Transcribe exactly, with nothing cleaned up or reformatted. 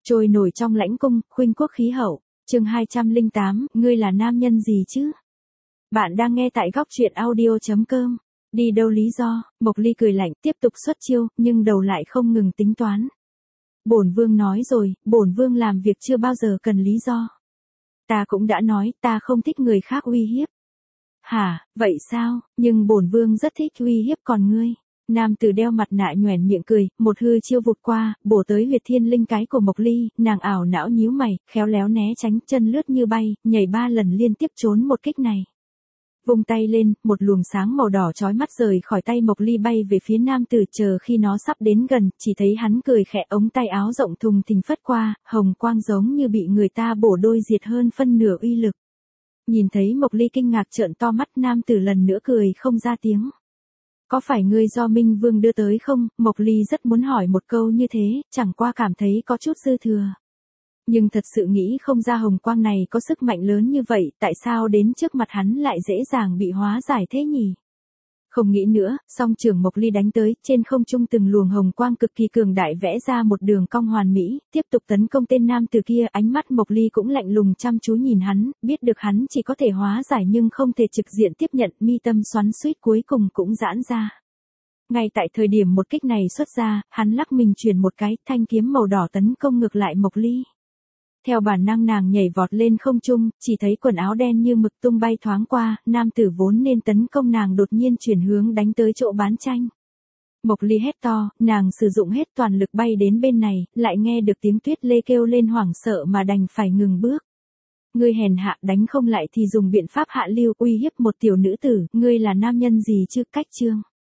Trôi nổi trong lãnh cung, khuynh quốc khí hậu. Chương hai trăm lẻ tám, ngươi là nam nhân gì chứ? Bạn đang nghe tại góc truyện audio chấm com. Đi đâu lý do? Mộc Ly cười lạnh, tiếp tục xuất chiêu, nhưng đầu lại không ngừng tính toán. Bổn vương nói rồi, bổn vương làm việc chưa bao giờ cần lý do. Ta cũng đã nói, ta không thích người khác uy hiếp. Hả, vậy sao? Nhưng bổn vương rất thích uy hiếp còn ngươi. Nam tử đeo mặt nạ nhoẻn miệng cười, một hư chiêu vụt qua, bổ tới huyệt thiên linh cái của Mộc Ly, nàng ảo não nhíu mày, khéo léo né tránh, chân lướt như bay, nhảy ba lần liên tiếp trốn một kích này. Vung tay lên, một luồng sáng màu đỏ chói mắt rời khỏi tay Mộc Ly bay về phía nam tử, chờ khi nó sắp đến gần, chỉ thấy hắn cười khẽ, ống tay áo rộng thùng thình phất qua, hồng quang giống như bị người ta bổ đôi diệt hơn phân nửa uy lực. Nhìn thấy Mộc Ly kinh ngạc trợn to mắt, nam tử lần nữa cười không ra tiếng. Có phải ngươi do Minh Vương đưa tới không? Mộc Ly rất muốn hỏi một câu như thế, chẳng qua cảm thấy có chút dư thừa. Nhưng thật sự nghĩ không ra hồng quang này có sức mạnh lớn như vậy, tại sao đến trước mặt hắn lại dễ dàng bị hóa giải thế nhỉ? Không nghĩ nữa, song trường Mộc Ly đánh tới, trên không trung từng luồng hồng quang cực kỳ cường đại vẽ ra một đường cong hoàn mỹ, tiếp tục tấn công tên nam từ kia, ánh mắt Mộc Ly cũng lạnh lùng chăm chú nhìn hắn, biết được hắn chỉ có thể hóa giải nhưng không thể trực diện tiếp nhận, mi tâm xoắn xuýt cuối cùng cũng giãn ra. Ngay tại thời điểm một kích này xuất ra, hắn lắc mình chuyển một cái, thanh kiếm màu đỏ tấn công ngược lại Mộc Ly. Theo bản năng nàng nhảy vọt lên không trung, chỉ thấy quần áo đen như mực tung bay thoáng qua, nam tử vốn nên tấn công nàng đột nhiên chuyển hướng đánh tới chỗ bán tranh. Mộc Ly hét to, nàng sử dụng hết toàn lực bay đến bên này, lại nghe được tiếng Tuyết Lê kêu lên hoảng sợ mà đành phải ngừng bước. Ngươi hèn hạ, đánh không lại thì dùng biện pháp hạ lưu uy hiếp một tiểu nữ tử, ngươi là nam nhân gì chứ? Cách chương.